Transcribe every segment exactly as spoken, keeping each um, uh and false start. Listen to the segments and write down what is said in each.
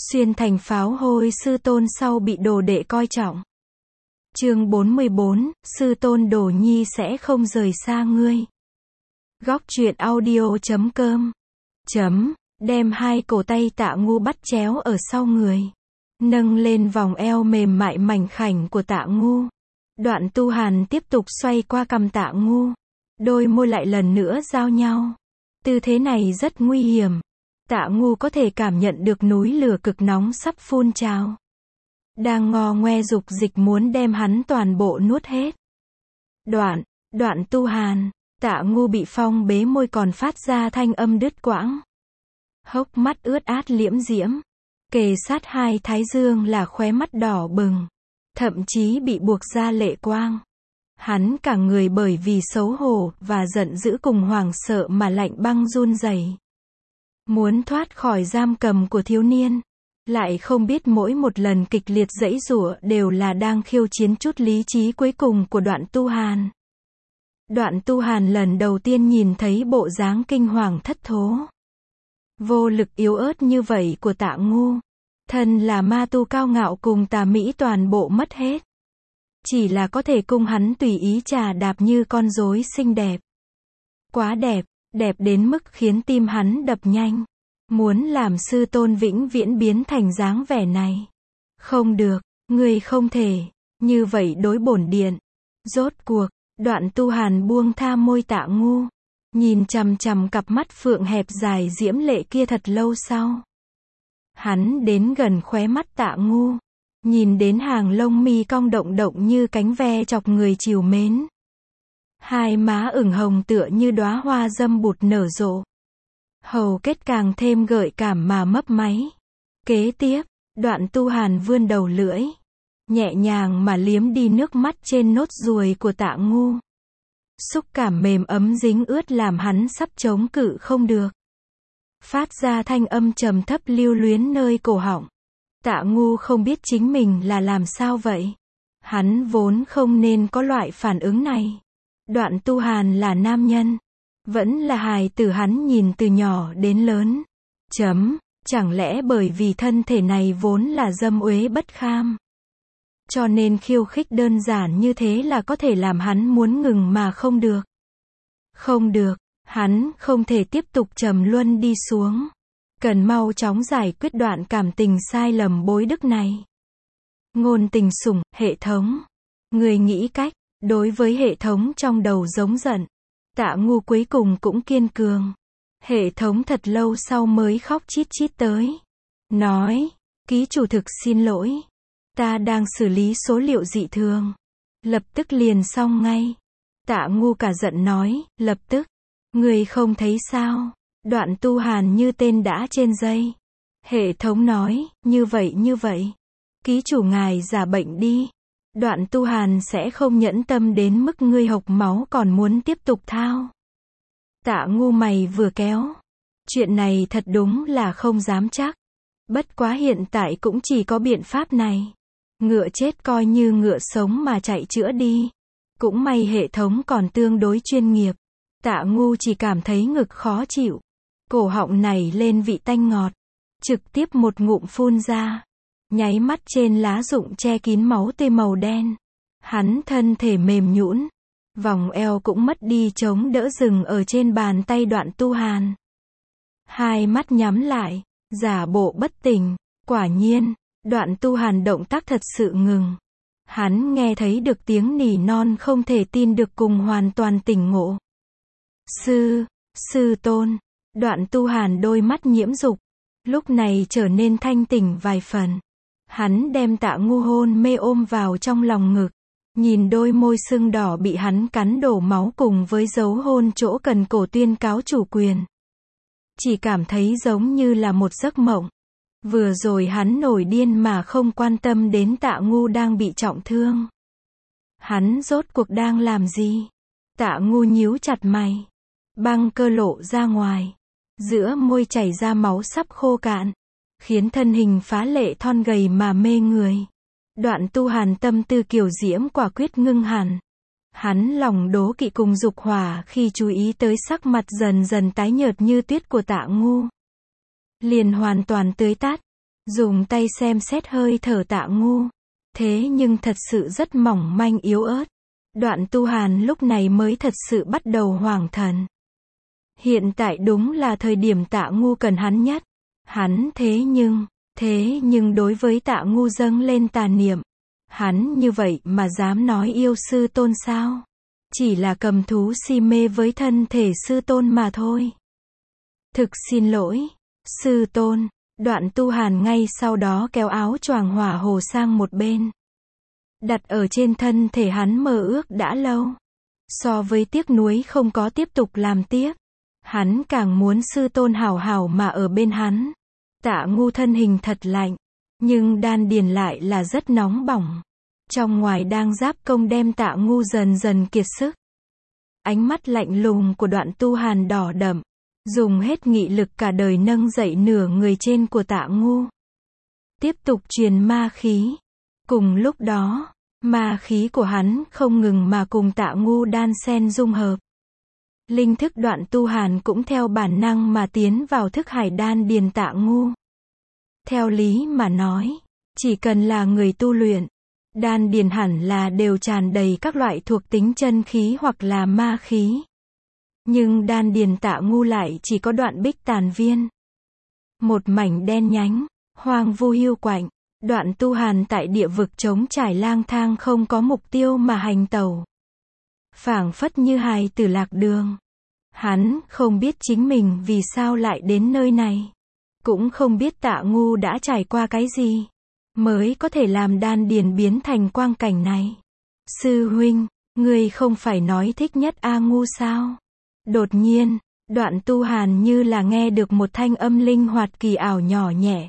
Xuyên thành pháo hôi sư tôn sau bị đồ đệ coi trọng. Chương bốn mươi bốn, sư tôn Đồ Nhi sẽ không rời xa ngươi. Góc truyện audio chấm com chấm, đem hai cổ tay Tạ Ngu bắt chéo ở sau người. Nâng lên vòng eo mềm mại mảnh khảnh của Tạ Ngu. Đoạn Tu Hàn tiếp tục xoay qua cằm Tạ Ngu. Đôi môi lại lần nữa giao nhau. Tư thế này rất nguy hiểm. Tạ Ngu có thể cảm nhận được núi lửa cực nóng sắp phun trào. Đang ngò ngoe dục dịch muốn đem hắn toàn bộ nuốt hết. Đoạn, đoạn Tu Hàn, Tạ Ngu bị phong bế môi còn phát ra thanh âm đứt quãng. Hốc mắt ướt át liễm diễm. Kề sát hai thái dương là khóe mắt đỏ bừng. Thậm chí bị buộc ra lệ quang. Hắn cả người bởi vì xấu hổ và giận dữ cùng hoảng sợ mà lạnh băng run rẩy. Muốn thoát khỏi giam cầm của thiếu niên. Lại không biết mỗi một lần kịch liệt giãy giụa đều là đang khiêu chiến chút lý trí cuối cùng của Đoạn Tu Hàn. Đoạn Tu Hàn lần đầu tiên nhìn thấy bộ dáng kinh hoàng thất thố. Vô lực yếu ớt như vậy của Tạ Ngu. Thân là ma tu cao ngạo cùng tà mỹ toàn bộ mất hết. Chỉ là có thể cung hắn tùy ý trà đạp như con rối xinh đẹp. Quá đẹp, đẹp đến mức khiến tim hắn đập nhanh. Muốn làm sư tôn vĩnh viễn biến thành dáng vẻ này. Không được, ngươi không thể, như vậy đối bổn điện. Rốt cuộc, Đoạn Tu Hàn buông tha môi Tạ Ngu. Nhìn chằm chằm cặp mắt phượng hẹp dài diễm lệ kia thật lâu sau. Hắn đến gần khóe mắt Tạ Ngu. Nhìn đến hàng lông mi cong động động như cánh ve chọc người trìu mến. Hai má ửng hồng tựa như đóa hoa dâm bụt nở rộ. Hầu kết càng thêm gợi cảm mà mấp máy. Kế tiếp, Đoạn Tu Hàn vươn đầu lưỡi. Nhẹ nhàng mà liếm đi nước mắt trên nốt ruồi của Tạ Ngu. Xúc cảm mềm ấm dính ướt làm hắn sắp chống cự không được. Phát ra thanh âm trầm thấp lưu luyến nơi cổ họng. Tạ Ngu không biết chính mình là làm sao vậy. Hắn vốn không nên có loại phản ứng này. Đoạn Tu Hàn là nam nhân. Vẫn là hài tử hắn nhìn từ nhỏ đến lớn. Chấm, chẳng lẽ bởi vì thân thể này vốn là dâm uế bất kham. Cho nên khiêu khích đơn giản như thế là có thể làm hắn muốn ngừng mà không được. Không được, hắn không thể tiếp tục trầm luân đi xuống. Cần mau chóng giải quyết đoạn cảm tình sai lầm bối đức này. Ngôn tình sủng, hệ thống. Người nghĩ cách, đối với hệ thống trong đầu giống giận. Tạ Ngu cuối cùng cũng kiên cường. Hệ thống thật lâu sau mới khóc chít chít tới. Nói, ký chủ thực xin lỗi. Ta đang xử lý số liệu dị thường. Lập tức liền xong ngay. Tạ Ngu cả giận nói, lập tức. Người không thấy sao? Đoạn Tu Hàn như tên đã trên dây. Hệ thống nói, như vậy như vậy. Ký chủ ngài giả bệnh đi. Đoạn Tu Hàn sẽ không nhẫn tâm đến mức ngươi hộc máu còn muốn tiếp tục thao. Tạ Ngu mày vừa kéo. Chuyện này thật đúng là không dám chắc. Bất quá hiện tại cũng chỉ có biện pháp này. Ngựa chết coi như ngựa sống mà chạy chữa đi. Cũng may hệ thống còn tương đối chuyên nghiệp. Tạ Ngu chỉ cảm thấy ngực khó chịu. Cổ họng này lên vị tanh ngọt. Trực tiếp một ngụm phun ra. Nháy mắt trên lá rụng che kín máu tươi màu đen. Hắn thân thể mềm nhũn. Vòng eo cũng mất đi chống đỡ dừng ở trên bàn tay Đoạn Tu Hàn. Hai mắt nhắm lại. Giả bộ bất tỉnh. Quả nhiên, Đoạn Tu Hàn động tác thật sự ngừng. Hắn nghe thấy được tiếng nỉ non không thể tin được cùng hoàn toàn tỉnh ngộ. Sư, sư tôn. Đoạn Tu Hàn đôi mắt nhiễm dục. Lúc này trở nên thanh tỉnh vài phần. Hắn đem Tạ Ngu hôn mê ôm vào trong lòng ngực. Nhìn đôi môi sưng đỏ bị hắn cắn đổ máu cùng với dấu hôn chỗ cần cổ tuyên cáo chủ quyền. Chỉ cảm thấy giống như là một giấc mộng. Vừa rồi hắn nổi điên mà không quan tâm đến Tạ Ngu đang bị trọng thương. Hắn rốt cuộc đang làm gì? Tạ Ngu nhíu chặt mày. Băng cơ lộ ra ngoài. Giữa môi chảy ra máu sắp khô cạn. Khiến thân hình phá lệ thon gầy mà mê người. Đoạn Tu Hàn tâm tư kiều diễm quả quyết ngưng hẳn. Hắn lòng đố kỵ cùng dục hỏa khi chú ý tới sắc mặt dần dần tái nhợt như tuyết của Tạ Ngu. Liền hoàn toàn tưới tát. Dùng tay xem xét hơi thở Tạ Ngu. Thế nhưng thật sự rất mỏng manh yếu ớt. Đoạn Tu Hàn lúc này mới thật sự bắt đầu hoảng thần. Hiện tại đúng là thời điểm Tạ Ngu cần hắn nhất. Hắn thế nhưng, thế nhưng đối với Tạ Ngu dâng lên tà niệm. Hắn như vậy mà dám nói yêu sư tôn sao? Chỉ là cầm thú si mê với thân thể sư tôn mà thôi. Thực xin lỗi, sư tôn. Đoạn Tu Hàn ngay sau đó kéo áo choàng hỏa hồ sang một bên. Đặt ở trên thân thể hắn mơ ước đã lâu. So với tiếc nuối không có tiếp tục làm tiếp. Hắn càng muốn sư tôn hảo hảo mà ở bên hắn. Tạ Ngu thân hình thật lạnh. Nhưng đan điền lại là rất nóng bỏng. Trong ngoài đang giáp công đem Tạ Ngu dần dần kiệt sức. Ánh mắt lạnh lùng của Đoạn Tu Hàn đỏ đậm. Dùng hết nghị lực cả đời nâng dậy nửa người trên của Tạ Ngu. Tiếp tục truyền ma khí. Cùng lúc đó, ma khí của hắn không ngừng mà cùng Tạ Ngu đan xen dung hợp. Linh thức Đoạn Tu Hàn cũng theo bản năng mà tiến vào thức hải đan điền Tạ Ngu. Theo lý mà nói, chỉ cần là người tu luyện, đan điền hẳn là đều tràn đầy các loại thuộc tính chân khí hoặc là ma khí. Nhưng đan điền Tạ Ngu lại chỉ có đoạn bích tàn viên. Một mảnh đen nhánh, hoang vu hiu quạnh. Đoạn Tu Hàn tại địa vực trống trải lang thang không có mục tiêu mà hành tẩu. Phảng phất như hài tử lạc đường. Hắn không biết chính mình vì sao lại đến nơi này. Cũng không biết Tạ Ngu đã trải qua cái gì. Mới có thể làm đan điền biến thành quang cảnh này. Sư huynh, ngươi không phải nói thích nhất A Ngu sao? Đột nhiên, Đoạn Tu Hàn như là nghe được một thanh âm linh hoạt kỳ ảo nhỏ nhẹ.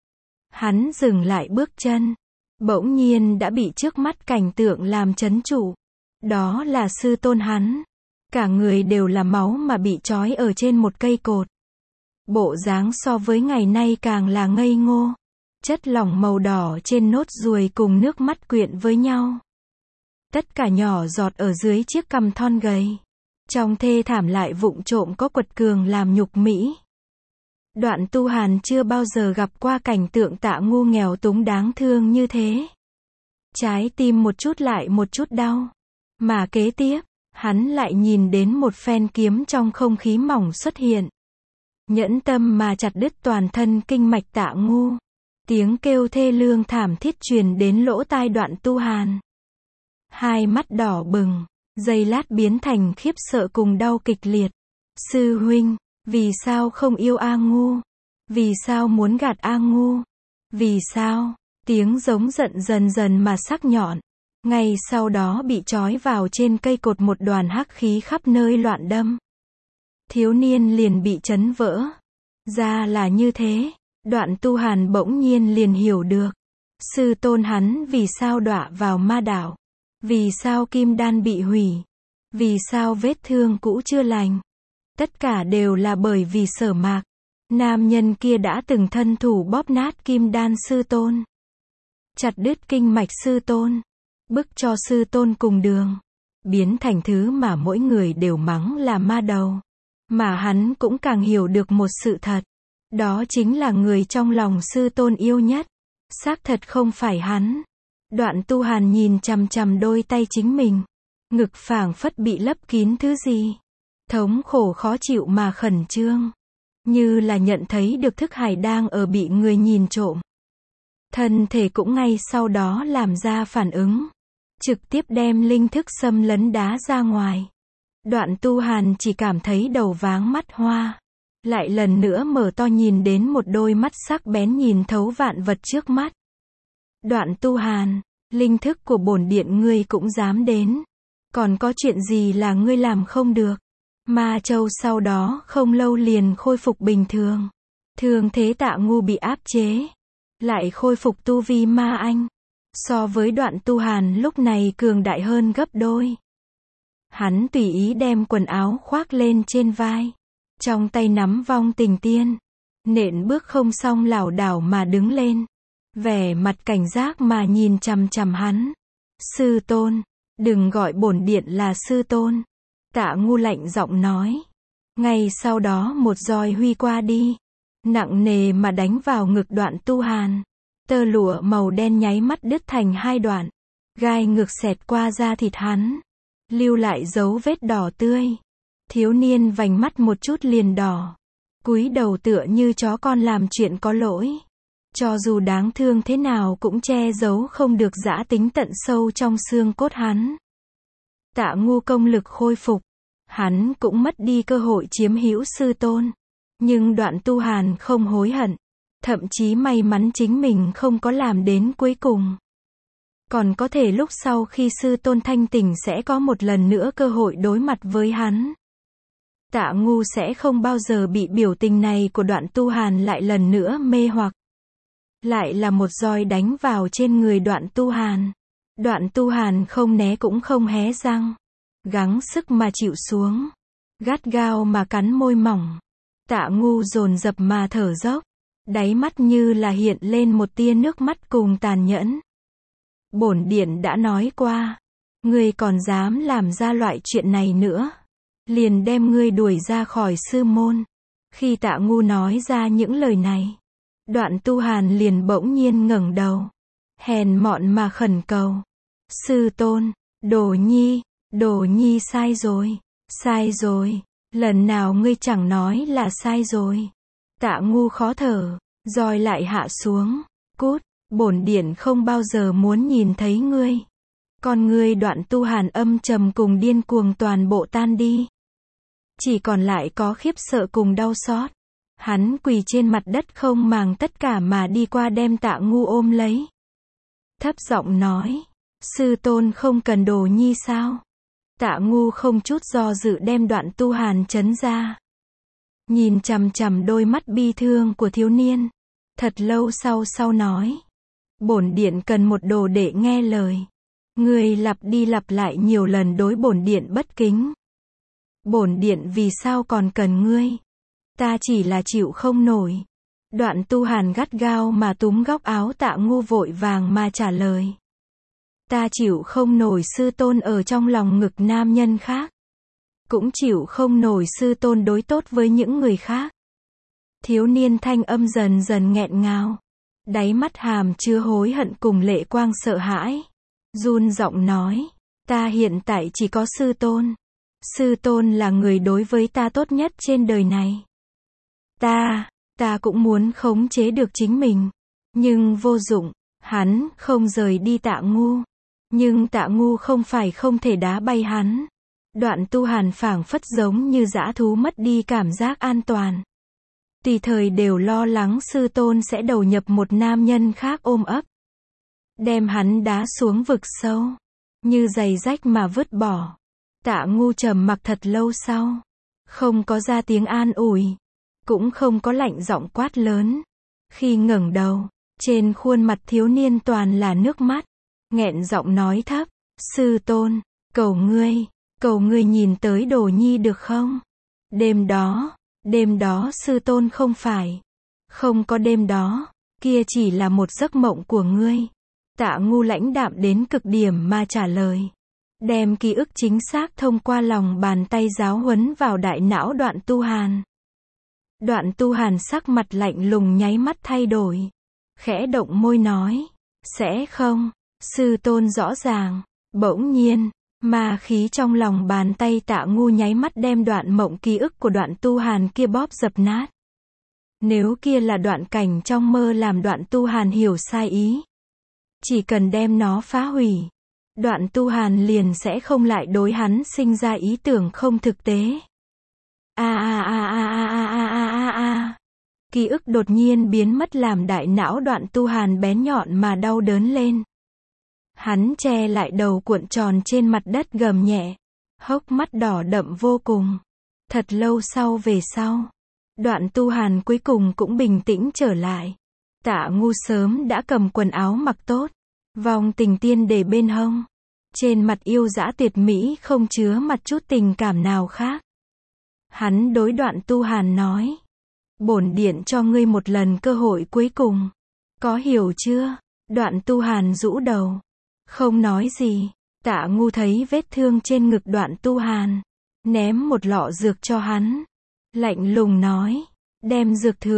Hắn dừng lại bước chân. Bỗng nhiên đã bị trước mắt cảnh tượng làm chấn trụ. Đó là sư tôn hắn. Cả người đều là máu mà bị trói ở trên một cây cột. Bộ dáng so với ngày nay càng là ngây ngô. Chất lỏng màu đỏ trên nốt ruồi cùng nước mắt quyện với nhau. Tất cả nhỏ giọt ở dưới chiếc cằm thon gầy. Trong thê thảm lại vụng trộm có quật cường làm nhục mỹ. Đoạn Tu Hàn chưa bao giờ gặp qua cảnh tượng Tạ Ngu nghèo túng đáng thương như thế. Trái tim một chút lại một chút đau. Mà kế tiếp, hắn lại nhìn đến một phen kiếm trong không khí mỏng xuất hiện. Nhẫn tâm mà chặt đứt toàn thân kinh mạch Tạ Ngu. Tiếng kêu thê lương thảm thiết truyền đến lỗ tai Đoạn Tu Hàn. Hai mắt đỏ bừng, giây lát biến thành khiếp sợ cùng đau kịch liệt. Sư huynh, vì sao không yêu A Ngu? Vì sao muốn gạt A Ngu? Vì sao? Tiếng giống giận dần dần mà sắc nhọn. Ngay sau đó bị trói vào trên cây cột một đoàn hắc khí khắp nơi loạn đâm. Thiếu niên liền bị chấn vỡ. Ra là như thế. Đoạn Tu Hàn bỗng nhiên liền hiểu được. Sư tôn hắn vì sao đọa vào ma đảo. Vì sao kim đan bị hủy. Vì sao vết thương cũ chưa lành. Tất cả đều là bởi vì Sở Mạc. Nam nhân kia đã từng thân thủ bóp nát kim đan sư tôn. Chặt đứt kinh mạch sư tôn. Bức cho sư tôn cùng đường. Biến thành thứ mà mỗi người đều mắng là ma đầu. Mà hắn cũng càng hiểu được một sự thật. Đó chính là người trong lòng sư tôn yêu nhất. Xác thật không phải hắn. Đoạn Tu Hàn nhìn chằm chằm đôi tay chính mình. Ngực phảng phất bị lấp kín thứ gì. Thống khổ khó chịu mà khẩn trương. Như là nhận thấy được thức hải đang ở bị người nhìn trộm. Thân thể cũng ngay sau đó làm ra phản ứng. Trực tiếp đem linh thức xâm lấn đá ra ngoài. Đoạn Tu Hàn chỉ cảm thấy đầu váng mắt hoa. Lại lần nữa mở to nhìn đến một đôi mắt sắc bén nhìn thấu vạn vật trước mắt. Đoạn Tu Hàn, linh thức của bổn điện ngươi cũng dám đến. Còn có chuyện gì là ngươi làm không được? Ma Châu sau đó không lâu liền khôi phục bình thường. Thường thế Tạ Ngu bị áp chế. Lại khôi phục tu vi ma anh. So với Đoạn Tu Hàn lúc này cường đại hơn gấp đôi. Hắn tùy ý đem quần áo khoác lên trên vai. Trong tay nắm vong tình tiên. Nện bước không xong lảo đảo mà đứng lên. Vẻ mặt cảnh giác mà nhìn chằm chằm hắn. Sư tôn, đừng gọi bổn điện là sư tôn. Tạ Ngu lạnh giọng nói. Ngay sau đó một roi huy qua đi. nặng nề mà đánh vào ngực Đoạn Tu Hàn. Tơ lụa màu đen nháy mắt đứt thành hai đoạn, gai ngược xẹt qua da thịt hắn, lưu lại dấu vết đỏ tươi. Thiếu niên vành mắt một chút liền đỏ, cúi đầu tựa như chó con làm chuyện có lỗi. Cho dù đáng thương thế nào cũng che giấu không được dã tính tận sâu trong xương cốt hắn. Tạ Ngu công lực khôi phục, hắn cũng mất đi cơ hội chiếm hữu sư tôn. Nhưng Đoạn Tu Hàn không hối hận, thậm chí may mắn chính mình không có làm đến cuối cùng. Còn có thể lúc sau khi sư tôn thanh tỉnh sẽ có một lần nữa cơ hội đối mặt với hắn. Tạ Ngu sẽ không bao giờ bị biểu tình này của Đoạn Tu Hàn lại lần nữa mê hoặc. Lại là một roi đánh vào trên người Đoạn Tu Hàn. Đoạn Tu Hàn không né cũng không hé răng, gắng sức mà chịu xuống, gắt gao mà cắn môi mỏng. Tạ Ngu dồn dập mà thở dốc, đáy mắt như là hiện lên một tia nước mắt cùng tàn nhẫn. Bổn điện đã nói qua, ngươi còn dám làm ra loại chuyện này nữa, liền đem ngươi đuổi ra khỏi sư môn. Khi Tạ Ngu nói ra những lời này, Đoạn Tu Hàn liền bỗng nhiên ngẩng đầu, hèn mọn mà khẩn cầu. Sư tôn, Đồ Nhi, Đồ Nhi sai rồi, sai rồi, lần nào ngươi chẳng nói là sai rồi. Tạ Ngu khó thở, roi lại hạ xuống, cút, bổn điện không bao giờ muốn nhìn thấy ngươi. Con ngươi Đoạn Tu Hàn âm trầm cùng điên cuồng toàn bộ tan đi. Chỉ còn lại có khiếp sợ cùng đau xót. Hắn quỳ trên mặt đất không màng tất cả mà đi qua đem Tạ Ngu ôm lấy. Thấp giọng nói, sư tôn không cần Đồ Nhi sao? Tạ Ngu không chút do dự đem Đoạn Tu Hàn trấn ra. Nhìn chằm chằm đôi mắt bi thương của thiếu niên. Thật lâu sau sau nói, bổn điện cần một đồ đệ nghe lời. Ngươi lặp đi lặp lại nhiều lần đối bổn điện bất kính. Bổn điện vì sao còn cần ngươi? Ta chỉ là chịu không nổi. Đoạn Tu Hàn gắt gao mà túm góc áo Tạ Ngu vội vàng mà trả lời. Ta chịu không nổi sư tôn ở trong lòng ngực nam nhân khác. Cũng chịu không nổi sư tôn đối tốt với những người khác. Thiếu niên thanh âm dần dần nghẹn ngào. Đáy mắt hàm chứa hối hận cùng lệ quang sợ hãi. Run giọng nói, ta hiện tại chỉ có sư tôn. Sư tôn là người đối với ta tốt nhất trên đời này. Ta, ta cũng muốn khống chế được chính mình. Nhưng vô dụng, hắn không rời đi Tạ Ngu. Nhưng Tạ Ngu không phải không thể đá bay hắn. Đoạn Tu Hàn phảng phất giống như dã thú mất đi cảm giác an toàn. Tùy thời đều lo lắng sư tôn sẽ đầu nhập một nam nhân khác ôm ấp. Đem hắn đá xuống vực sâu. Như giày rách mà vứt bỏ. Tạ Ngu trầm mặc thật lâu sau. Không có ra tiếng an ủi. Cũng không có lạnh giọng quát lớn. Khi ngẩng đầu, trên khuôn mặt thiếu niên toàn là nước mắt. Nghẹn giọng nói thấp, sư tôn, cầu ngươi, cầu ngươi nhìn tới Đồ Nhi được không? Đêm đó, đêm đó sư tôn không phải. Không có đêm đó, kia chỉ là một giấc mộng của ngươi. Tạ Ngu lãnh đạm đến cực điểm mà trả lời. Đem ký ức chính xác thông qua lòng bàn tay giáo huấn vào đại não Đoạn Tu Hàn. Đoạn Tu Hàn sắc mặt lạnh lùng nháy mắt thay đổi. Khẽ động môi nói, sẽ không, sư tôn rõ ràng. Bỗng nhiên, ma khí trong lòng bàn tay Tạ Ngu nháy mắt đem đoạn mộng ký ức của Đoạn Tu Hàn kia bóp dập nát. Nếu kia là đoạn cảnh trong mơ làm Đoạn Tu Hàn hiểu sai ý. Chỉ cần đem nó phá hủy. Đoạn Tu Hàn liền sẽ không lại đối hắn sinh ra ý tưởng không thực tế. A a a a a a a a a a. Ký ức đột nhiên biến mất làm đại não Đoạn Tu Hàn bén nhọn mà đau đớn lên. Hắn che lại đầu cuộn tròn trên mặt đất gầm nhẹ. Hốc mắt đỏ đậm vô cùng. Thật lâu sau về sau. Đoạn Tu Hàn cuối cùng cũng bình tĩnh trở lại. Tạ Ngu sớm đã cầm quần áo mặc tốt. Vòng tình tiên để bên hông. Trên mặt yêu dã tuyệt mỹ không chứa mặt chút tình cảm nào khác. Hắn đối Đoạn Tu Hàn nói. Bổn điện cho ngươi một lần cơ hội cuối cùng. Có hiểu chưa? Đoạn Tu Hàn rũ đầu. Không nói gì. Tạ Ngu thấy vết thương trên ngực Đoạn Tu Hàn. Ném một lọ dược cho hắn. Lạnh lùng nói. Đem dược thượng.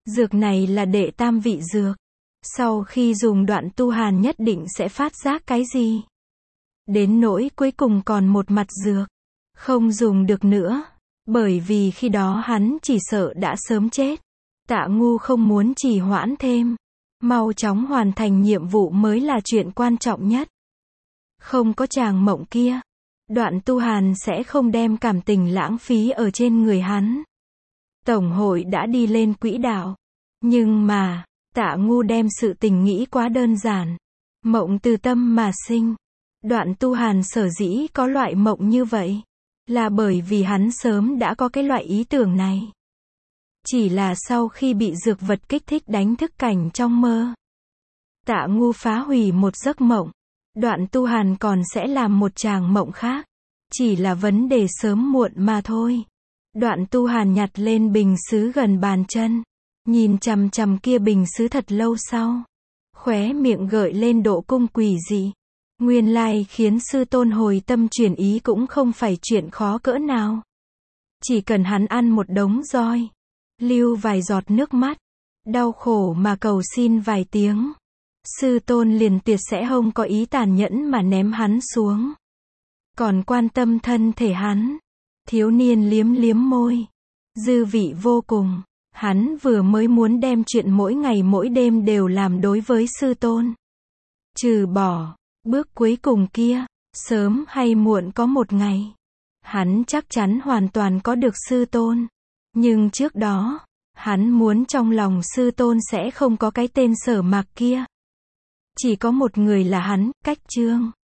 Dược này là đệ tam vị dược. Sau khi dùng Đoạn Tu Hàn nhất định sẽ phát giác cái gì. Đến nỗi cuối cùng còn một mặt dược. Không dùng được nữa. Bởi vì khi đó hắn chỉ sợ đã sớm chết. Tạ Ngu không muốn trì hoãn thêm. Mau chóng hoàn thành nhiệm vụ mới là chuyện quan trọng nhất. Không có chàng mộng kia, Đoạn Tu Hàn sẽ không đem cảm tình lãng phí ở trên người hắn. Tổng hội đã đi lên quỹ đạo. Nhưng mà, Tạ Ngu đem sự tình nghĩ quá đơn giản. Mộng từ tâm mà sinh. Đoạn Tu Hàn sở dĩ có loại mộng như vậy, là bởi vì hắn sớm đã có cái loại ý tưởng này. Chỉ là sau khi bị dược vật kích thích đánh thức cảnh trong mơ. Tạ Ngu phá hủy một giấc mộng. Đoạn Tu Hàn còn sẽ làm một tràng mộng khác. Chỉ là vấn đề sớm muộn mà thôi. Đoạn Tu Hàn nhặt lên bình sứ gần bàn chân. Nhìn chằm chằm kia bình sứ thật lâu sau. Khóe miệng gợi lên độ cung quỷ dị. Nguyên lai khiến sư tôn hồi tâm chuyển ý cũng không phải chuyện khó cỡ nào. Chỉ cần hắn ăn một đống roi. Lưu vài giọt nước mắt. Đau khổ mà cầu xin vài tiếng. Sư tôn liền tuyệt sẽ không có ý tàn nhẫn mà ném hắn xuống. Còn quan tâm thân thể hắn. Thiếu niên liếm liếm môi. Dư vị vô cùng. Hắn vừa mới muốn đem chuyện mỗi ngày mỗi đêm đều làm đối với sư tôn. Trừ bỏ, bước cuối cùng kia, sớm hay muộn có một ngày. Hắn chắc chắn hoàn toàn có được sư tôn. Nhưng trước đó, hắn muốn trong lòng sư tôn sẽ không có cái tên Sở Mạc kia. Chỉ có một người là hắn, Cách Trương.